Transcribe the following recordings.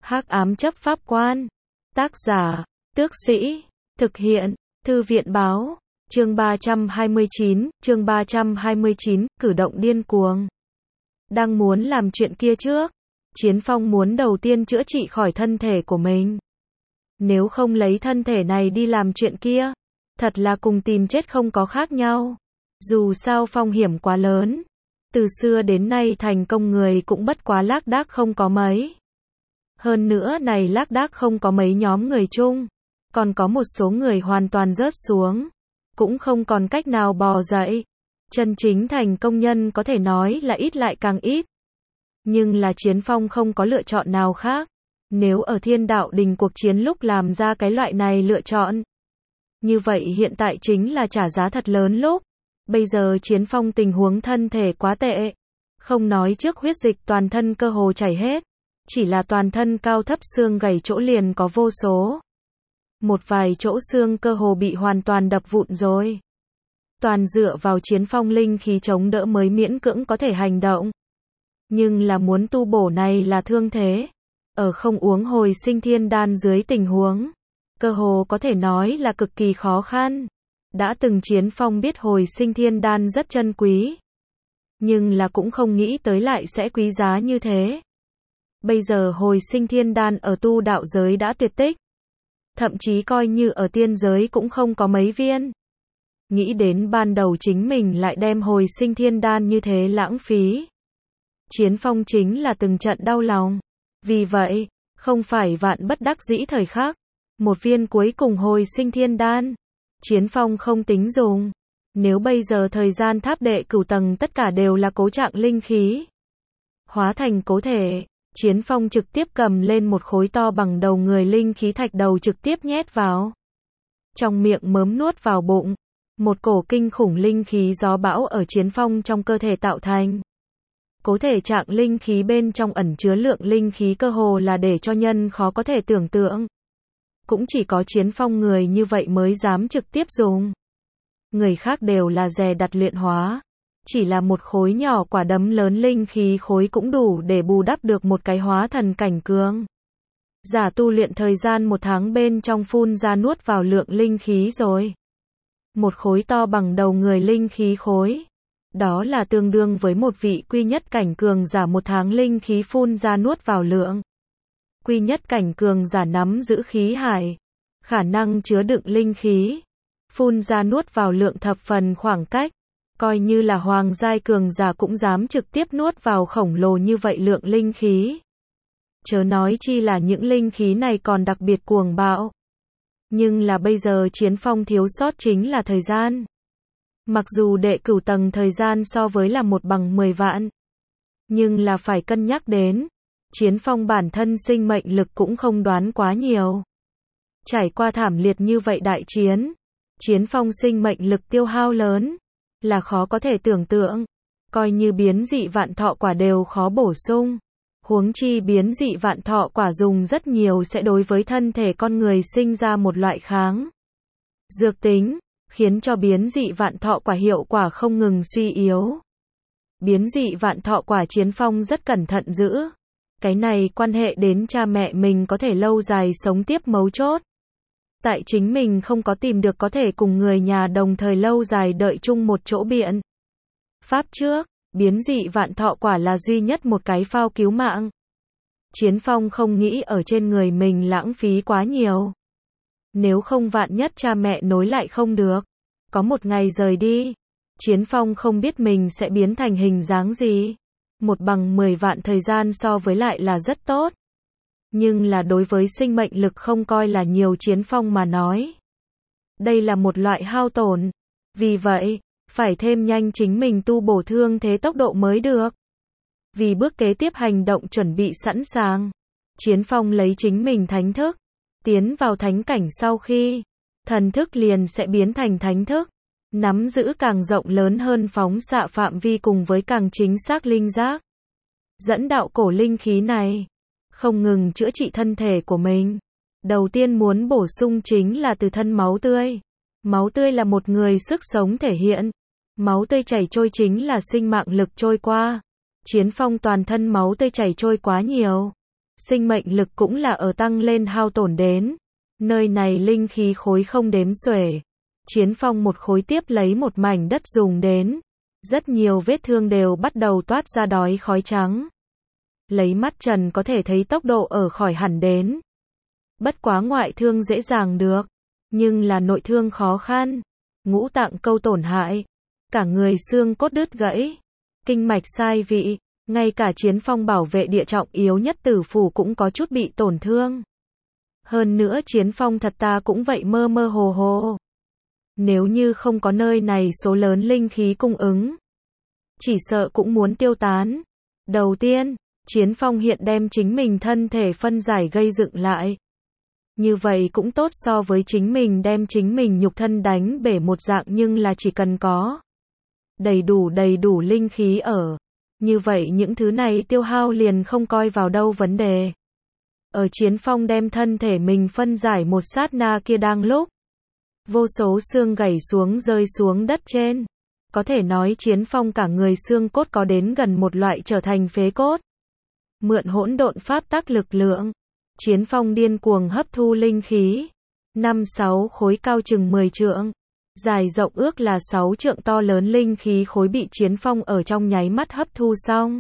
Hắc ám chấp pháp quan. Tác giả, Tước Sĩ. Thực hiện, Thư viện báo. Chương 329, cử động điên cuồng. Đang muốn làm chuyện kia trước. Chiến Phong muốn đầu tiên chữa trị khỏi thân thể của mình. Nếu không lấy thân thể này đi làm chuyện kia, thật là cùng tìm chết không có khác nhau. Dù sao phong hiểm quá lớn. Từ xưa đến nay thành công người cũng bất quá lác đác không có mấy. Hơn nữa này lác đác không có mấy nhóm người chung. Còn có một số người hoàn toàn rớt xuống. Cũng không còn cách nào bò dậy. Chân chính thành công nhân có thể nói là ít lại càng ít. Nhưng là Chiến Phong không có lựa chọn nào khác. Nếu ở Thiên Đạo Đình cuộc chiến lúc làm ra cái loại này lựa chọn, như vậy hiện tại chính là trả giá thật lớn lúc. Bây giờ Chiến Phong tình huống thân thể quá tệ. Không nói trước huyết dịch toàn thân cơ hồ chảy hết. Chỉ là toàn thân cao thấp xương gãy chỗ liền có vô số. Một vài chỗ xương cơ hồ bị hoàn toàn đập vụn rồi. Toàn dựa vào Chiến Phong linh khí chống đỡ mới miễn cưỡng có thể hành động. Nhưng là muốn tu bổ này là thương thế. Ở không uống hồi sinh thiên đan dưới tình huống, cơ hồ có thể nói là cực kỳ khó khăn. Đã từng Chiến Phong biết hồi sinh thiên đan rất chân quý. Nhưng là cũng không nghĩ tới lại sẽ quý giá như thế. Bây giờ hồi sinh thiên đan ở tu đạo giới đã tuyệt tích. Thậm chí coi như ở tiên giới cũng không có mấy viên. Nghĩ đến ban đầu chính mình lại đem hồi sinh thiên đan như thế lãng phí. Chiến Phong chính là từng trận đau lòng. Vì vậy, không phải vạn bất đắc dĩ thời khắc. Một viên cuối cùng hồi sinh thiên đan. Chiến Phong không tính dùng. Nếu bây giờ thời gian tháp đệ cửu tầng tất cả đều là cố trạng linh khí. Hóa thành cố thể. Chiến Phong trực tiếp cầm lên một khối to bằng đầu người linh khí thạch đầu trực tiếp nhét vào. Trong miệng mớm nuốt vào bụng. Một cổ kinh khủng linh khí gió bão ở Chiến Phong trong cơ thể tạo thành. Cố thể trạng linh khí bên trong ẩn chứa lượng linh khí cơ hồ là để cho nhân khó có thể tưởng tượng. Cũng chỉ có Chiến Phong người như vậy mới dám trực tiếp dùng. Người khác đều là dè đặt luyện hóa. Chỉ là một khối nhỏ quả đấm lớn linh khí khối cũng đủ để bù đắp được một cái hóa thần cảnh cường. Giả tu luyện thời gian 1 tháng bên trong phun ra nuốt vào lượng linh khí rồi. Một khối to bằng đầu người linh khí khối. Đó là tương đương với một vị quy nhất cảnh cường giả 1 tháng linh khí phun ra nuốt vào lượng. Quy nhất cảnh cường giả nắm giữ khí hải. Khả năng chứa đựng linh khí. Phun ra nuốt vào lượng thập phần khoảng cách. Coi như là hoàng giai cường giả cũng dám trực tiếp nuốt vào khổng lồ như vậy lượng linh khí. Chớ nói chi là những linh khí này còn đặc biệt cuồng bạo. Nhưng là bây giờ Chiến Phong thiếu sót chính là thời gian. Mặc dù đệ cửu tầng thời gian so với là 1 bằng 10 vạn. Nhưng là phải cân nhắc đến. Chiến Phong bản thân sinh mệnh lực cũng không đoán quá nhiều. Trải qua thảm liệt như vậy đại chiến. Chiến Phong sinh mệnh lực tiêu hao lớn. Là khó có thể tưởng tượng. Coi như biến dị vạn thọ quả đều khó bổ sung. Huống chi biến dị vạn thọ quả dùng rất nhiều sẽ đối với thân thể con người sinh ra một loại kháng dược tính, khiến cho biến dị vạn thọ quả hiệu quả không ngừng suy yếu. Biến dị vạn thọ quả Chiến Phong rất cẩn thận giữ. Cái này quan hệ đến cha mẹ mình có thể lâu dài sống tiếp mấu chốt. Tại chính mình không có tìm được có thể cùng người nhà đồng thời lâu dài đợi chung một chỗ biện pháp trước, biến dị vạn thọ quả là duy nhất một cái phao cứu mạng. Chiến Phong không nghĩ ở trên người mình lãng phí quá nhiều. Nếu không vạn nhất cha mẹ nối lại không được, có một ngày rời đi, Chiến Phong không biết mình sẽ biến thành hình dáng gì. 1 bằng 10 vạn thời gian so với lại là rất tốt. Nhưng là đối với sinh mệnh lực không coi là nhiều Chiến Phong mà nói. Đây là một loại hao tổn. Vì vậy, phải thêm nhanh chính mình tu bổ thương thế tốc độ mới được. Vì bước kế tiếp hành động chuẩn bị sẵn sàng. Chiến Phong lấy chính mình thánh thức. Tiến vào thánh cảnh sau khi, thần thức liền sẽ biến thành thánh thức. Nắm giữ càng rộng lớn hơn phóng xạ phạm vi cùng với càng chính xác linh giác. Dẫn đạo cổ linh khí này. Không ngừng chữa trị thân thể của mình. Đầu tiên muốn bổ sung chính là từ thân máu tươi. Máu tươi là một người sức sống thể hiện. Máu tươi chảy trôi chính là sinh mạng lực trôi qua. Chiến Phong toàn thân máu tươi chảy trôi quá nhiều. sinh mệnh lực cũng là ở tăng lên hao tổn đến. Nơi này linh khí khối không đếm xuể. Chiến Phong một khối tiếp lấy một mảnh đất dùng đến. Rất nhiều vết thương đều bắt đầu toát ra đói khói trắng. Lấy mắt trần có thể thấy tốc độ ở khỏi hẳn đến. Bất quá ngoại thương dễ dàng được, nhưng là nội thương khó khăn. Ngũ tạng câu tổn hại, cả người xương cốt đứt gãy, kinh mạch sai vị, ngay cả Chiến Phong bảo vệ địa trọng yếu nhất tử phủ cũng có chút bị tổn thương. Hơn nữa Chiến Phong thật ta cũng vậy mơ mơ hồ hồ. Nếu như không có nơi này số lớn linh khí cung ứng, chỉ sợ cũng muốn tiêu tán. Đầu tiên, Chiến Phong hiện đem chính mình thân thể phân giải gây dựng lại. Như vậy cũng tốt so với chính mình đem chính mình nhục thân đánh bể một dạng, nhưng là chỉ cần có đầy đủ linh khí ở. Như vậy những thứ này tiêu hao liền không coi vào đâu vấn đề. Ở Chiến Phong đem thân thể mình phân giải một sát na kia đang lúc, vô số xương gãy xuống rơi xuống đất trên. Có thể nói Chiến Phong cả người xương cốt có đến gần một loại trở thành phế cốt. Mượn hỗn độn pháp tắc lực lượng, Chiến Phong điên cuồng hấp thu linh khí. 5-6 khối cao chừng 10 trượng, dài rộng ước là 6 trượng to lớn linh khí khối bị Chiến Phong ở trong nháy mắt hấp thu xong.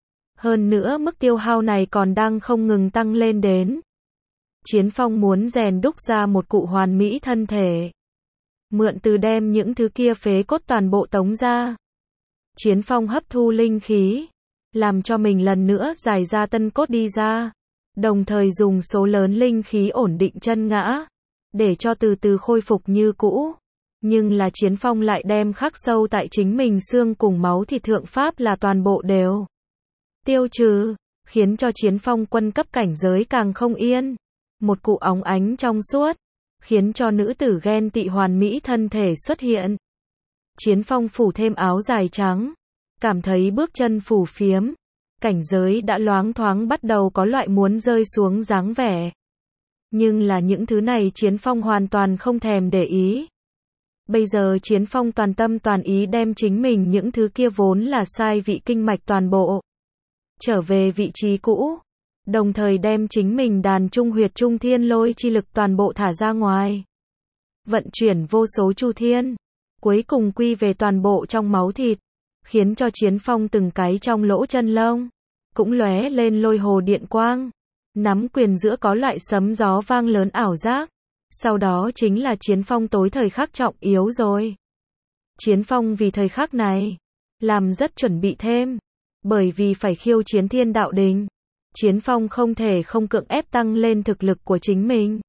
Hơn nữa mức tiêu hao này còn đang không ngừng tăng lên đến. Chiến Phong muốn rèn đúc ra một cụ hoàn mỹ thân thể. Mượn từ đem những thứ kia phế cốt toàn bộ tống ra. Chiến Phong hấp thu linh khí, làm cho mình lần nữa giải ra tân cốt đi ra. Đồng thời dùng số lớn linh khí ổn định chân ngã, để cho từ từ khôi phục như cũ. Nhưng là Chiến Phong lại đem khắc sâu tại chính mình xương cùng máu thịt thượng pháp là toàn bộ đều tiêu trừ, khiến cho Chiến Phong quân cấp cảnh giới càng không yên. Một cụ óng ánh trong suốt, khiến cho nữ tử ghen tị hoàn mỹ thân thể xuất hiện. Chiến Phong phủ thêm áo dài trắng, cảm thấy bước chân phủ phiếm, cảnh giới đã loáng thoáng bắt đầu có loại muốn rơi xuống dáng vẻ. Nhưng là những thứ này Chiến Phong hoàn toàn không thèm để ý. Bây giờ Chiến Phong toàn tâm toàn ý đem chính mình những thứ kia vốn là sai vị kinh mạch toàn bộ trở về vị trí cũ, đồng thời đem chính mình đàn trung huyệt trung thiên lôi chi lực toàn bộ thả ra ngoài. Vận chuyển vô số chu thiên, cuối cùng quy về toàn bộ trong máu thịt, khiến cho Chiến Phong từng cái trong lỗ chân lông cũng lóe lên lôi hồ điện quang. Nắm quyền giữa có loại sấm gió vang lớn ảo giác. Sau đó chính là Chiến Phong tối thời khắc trọng yếu rồi. Chiến Phong vì thời khắc này làm rất chuẩn bị thêm, bởi vì phải khiêu chiến thiên đạo đỉnh. Chiến Phong không thể không cưỡng ép tăng lên thực lực của chính mình,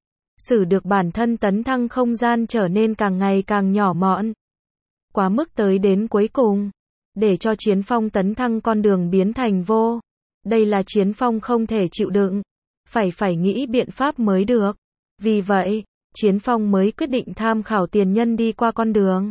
sử được bản thân tấn thăng không gian trở nên càng ngày càng nhỏ mọn, quá mức tới đến cuối cùng, để cho Chiến Phong tấn thăng con đường biến thành vô. Đây là Chiến Phong không thể chịu đựng, phải nghĩ biện pháp mới được. Vì vậy, Chiến Phong mới quyết định tham khảo tiền nhân đi qua con đường.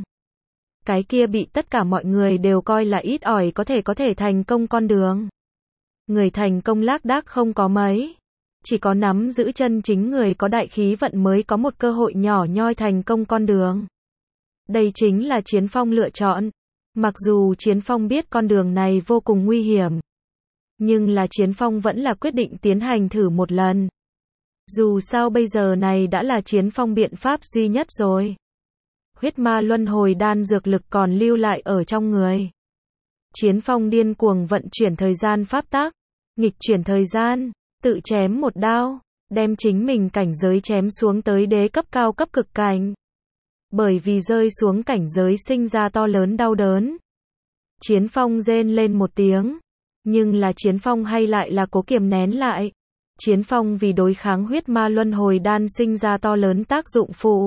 Cái kia bị tất cả mọi người đều coi là ít ỏi có thể thành công con đường. Người thành công lác đác không có mấy. Chỉ có nắm giữ chân chính người có đại khí vận mới có một cơ hội nhỏ nhoi thành công con đường. Đây chính là Chiến Phong lựa chọn. Mặc dù Chiến Phong biết con đường này vô cùng nguy hiểm, nhưng là Chiến Phong vẫn là quyết định tiến hành thử một lần. Dù sao bây giờ này đã là Chiến Phong biện pháp duy nhất rồi. Huyết ma luân hồi đan dược lực còn lưu lại ở trong người. Chiến Phong điên cuồng vận chuyển thời gian pháp tắc, nghịch chuyển thời gian, tự chém một đao, đem chính mình cảnh giới chém xuống tới đế cấp cao cấp cực cảnh. Bởi vì rơi xuống cảnh giới sinh ra to lớn đau đớn, Chiến Phong rên lên một tiếng, nhưng là Chiến Phong hay lại là cố kiềm nén lại. Chiến Phong vì đối kháng huyết ma luân hồi đan sinh ra to lớn tác dụng phụ.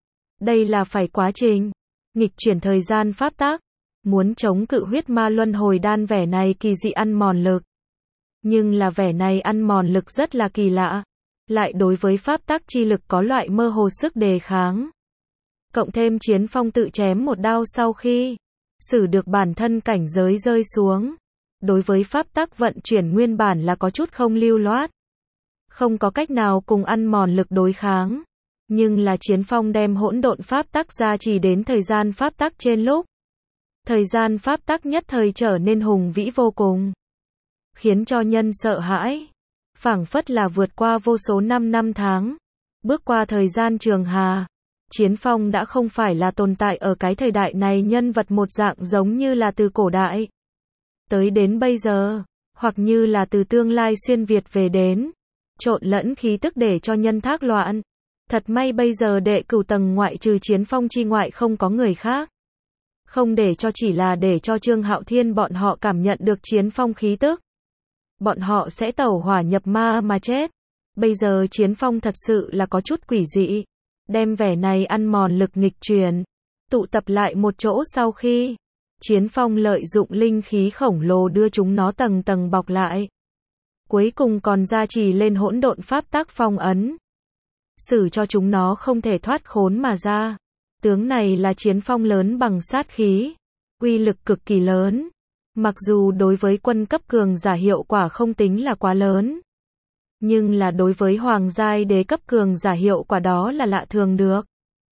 Đây là phải quá trình nghịch chuyển thời gian pháp tắc, muốn chống cự huyết ma luân hồi đan vẻ này kỳ dị ăn mòn lực. Nhưng là vẻ này ăn mòn lực rất là kỳ lạ, lại đối với pháp tắc chi lực có loại mơ hồ sức đề kháng. Cộng thêm Chiến Phong tự chém một đao sau khi sử được bản thân cảnh giới rơi xuống, đối với pháp tắc vận chuyển nguyên bản là có chút không lưu loát, không có cách nào cùng ăn mòn lực đối kháng. Nhưng là Chiến Phong đem hỗn độn pháp tắc gia trì đến thời gian pháp tắc trên lúc, thời gian pháp tắc nhất thời trở nên hùng vĩ vô cùng, khiến cho nhân sợ hãi. phảng phất là vượt qua vô số năm tháng. Bước qua thời gian trường hà, Chiến Phong đã không phải là tồn tại ở cái thời đại này nhân vật một dạng giống như là từ cổ đại tới đến bây giờ, hoặc như là từ tương lai xuyên Việt về đến, trộn lẫn khí tức để cho nhân thác loạn. Thật may bây giờ đệ cửu tầng ngoại trừ Chiến Phong chi ngoại không có người khác. Không để cho chỉ là để cho Trương Hạo Thiên bọn họ cảm nhận được Chiến Phong khí tức. Bọn họ sẽ tẩu hỏa nhập ma mà chết. Bây giờ Chiến Phong thật sự là có chút quỷ dị. Đem vẻ này ăn mòn lực nghịch chuyển, tụ tập lại một chỗ sau khi Chiến Phong lợi dụng linh khí khổng lồ đưa chúng nó tầng tầng bọc lại. Cuối cùng còn gia trì lên hỗn độn pháp tắc phong ấn. Xử cho chúng nó không thể thoát khốn mà ra. Tướng này là Chiến Phong lớn bằng sát khí. Uy lực cực kỳ lớn. Mặc dù đối với quân cấp cường giả hiệu quả không tính là quá lớn. Nhưng là đối với hoàng giai đế cấp cường giả hiệu quả đó là lạ thường được.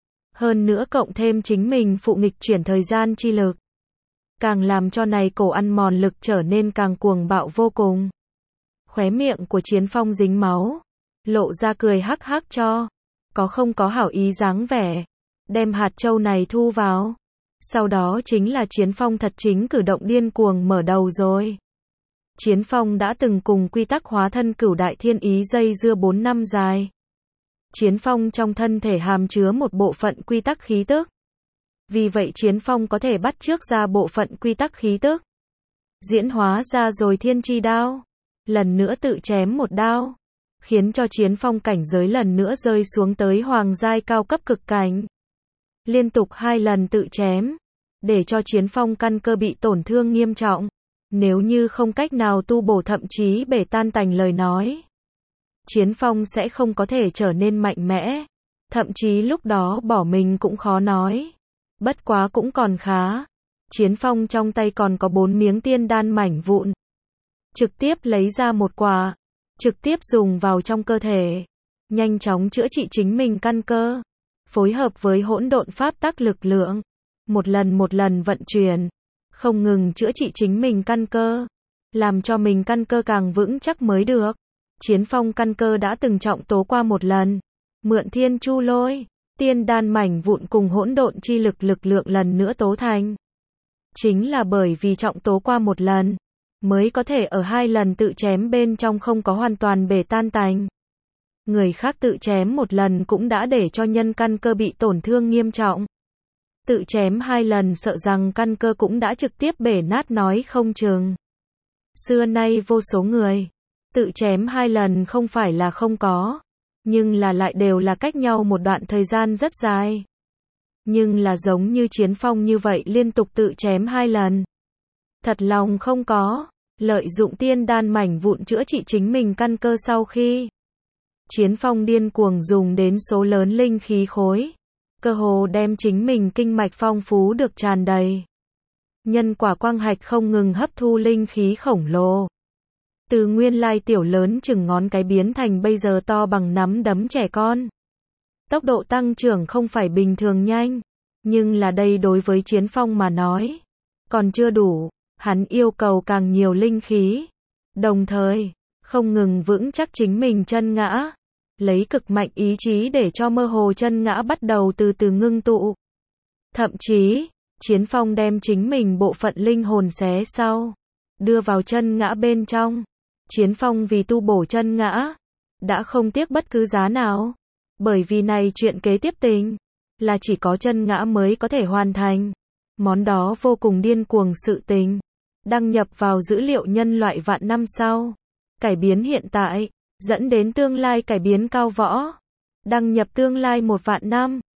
Hơn nữa cộng thêm chính mình phụ nghịch chuyển thời gian chi lực. Càng làm cho này cổ ăn mòn lực trở nên càng cuồng bạo vô cùng. Khóe miệng của Chiến Phong dính máu. Lộ ra cười hắc hắc cho. Có không có hảo ý dáng vẻ. Đem hạt châu này thu vào. Sau đó chính là Chiến Phong thật chính cử động điên cuồng mở đầu rồi. Chiến Phong đã từng cùng quy tắc hóa thân cửu đại thiên ý dây dưa 4 năm dài. Chiến Phong trong thân thể hàm chứa một bộ phận quy tắc khí tức. Vì vậy Chiến Phong có thể bắt chước ra bộ phận quy tắc khí tức. Diễn hóa ra rồi thiên chi đao. Lần nữa tự chém một đao. Khiến cho Chiến Phong cảnh giới lần nữa rơi xuống tới hoàng giai cao cấp cực cảnh. Liên tục 2 lần tự chém. Để cho Chiến Phong căn cơ bị tổn thương nghiêm trọng. Nếu như không cách nào tu bổ thậm chí bể tan tành lời nói. Chiến Phong sẽ không có thể trở nên mạnh mẽ. Thậm chí lúc đó bỏ mình cũng khó nói. Bất quá cũng còn khá. Chiến Phong trong tay còn có 4 miếng tiên đan mảnh vụn. Trực tiếp lấy ra một quả. Trực tiếp dùng vào trong cơ thể. Nhanh chóng chữa trị chính mình căn cơ. Phối hợp với hỗn độn pháp tắc lực lượng. Một lần vận chuyển. Không ngừng chữa trị chính mình căn cơ. Làm cho mình căn cơ càng vững chắc mới được. Chiến Phong căn cơ đã từng trọng tố qua một lần. Mượn thiên chu lôi. Tiên đan mảnh vụn cùng hỗn độn chi lực lượng lần nữa tố thành. Chính là bởi vì trọng tố qua một lần. Mới có thể ở 2 lần tự chém bên trong không có hoàn toàn bể tan tành. Người khác tự chém một lần cũng đã để cho nhân căn cơ bị tổn thương nghiêm trọng. Tự chém 2 lần sợ rằng căn cơ cũng đã trực tiếp bể nát nói không chừng. Xưa nay vô số người. Tự chém 2 lần không phải là không có. Nhưng là lại đều là cách nhau một đoạn thời gian rất dài. Nhưng là giống như Chiến Phong như vậy liên tục tự chém 2 lần. Thật lòng không có. Lợi dụng tiên đan mảnh vụn chữa trị chính mình căn cơ sau khi Chiến Phong điên cuồng dùng đến số lớn linh khí khối. Cơ hồ đem chính mình kinh mạch phong phú được tràn đầy. Nhân quả quang hạch không ngừng hấp thu linh khí khổng lồ. Từ nguyên lai tiểu lớn chừng ngón cái biến thành bây giờ to bằng nắm đấm trẻ con. Tốc độ tăng trưởng không phải bình thường nhanh. Nhưng là đây đối với Chiến Phong mà nói. Còn chưa đủ. Hắn yêu cầu càng nhiều linh khí. Đồng thời, không ngừng vững chắc chính mình chân ngã. Lấy cực mạnh ý chí để cho mơ hồ chân ngã bắt đầu từ từ ngưng tụ. Thậm chí, Chiến Phong đem chính mình bộ phận linh hồn xé sau. Đưa vào chân ngã bên trong. Chiến Phong vì tu bổ chân ngã. Đã không tiếc bất cứ giá nào. Bởi vì này chuyện kế tiếp tình. Là chỉ có chân ngã mới có thể hoàn thành. Món đó vô cùng điên cuồng sự tình. Đăng nhập vào dữ liệu nhân loại vạn năm sau. Cải biến hiện tại. Dẫn đến tương lai cải biến cao võ. Đăng nhập tương lai 1 vạn năm.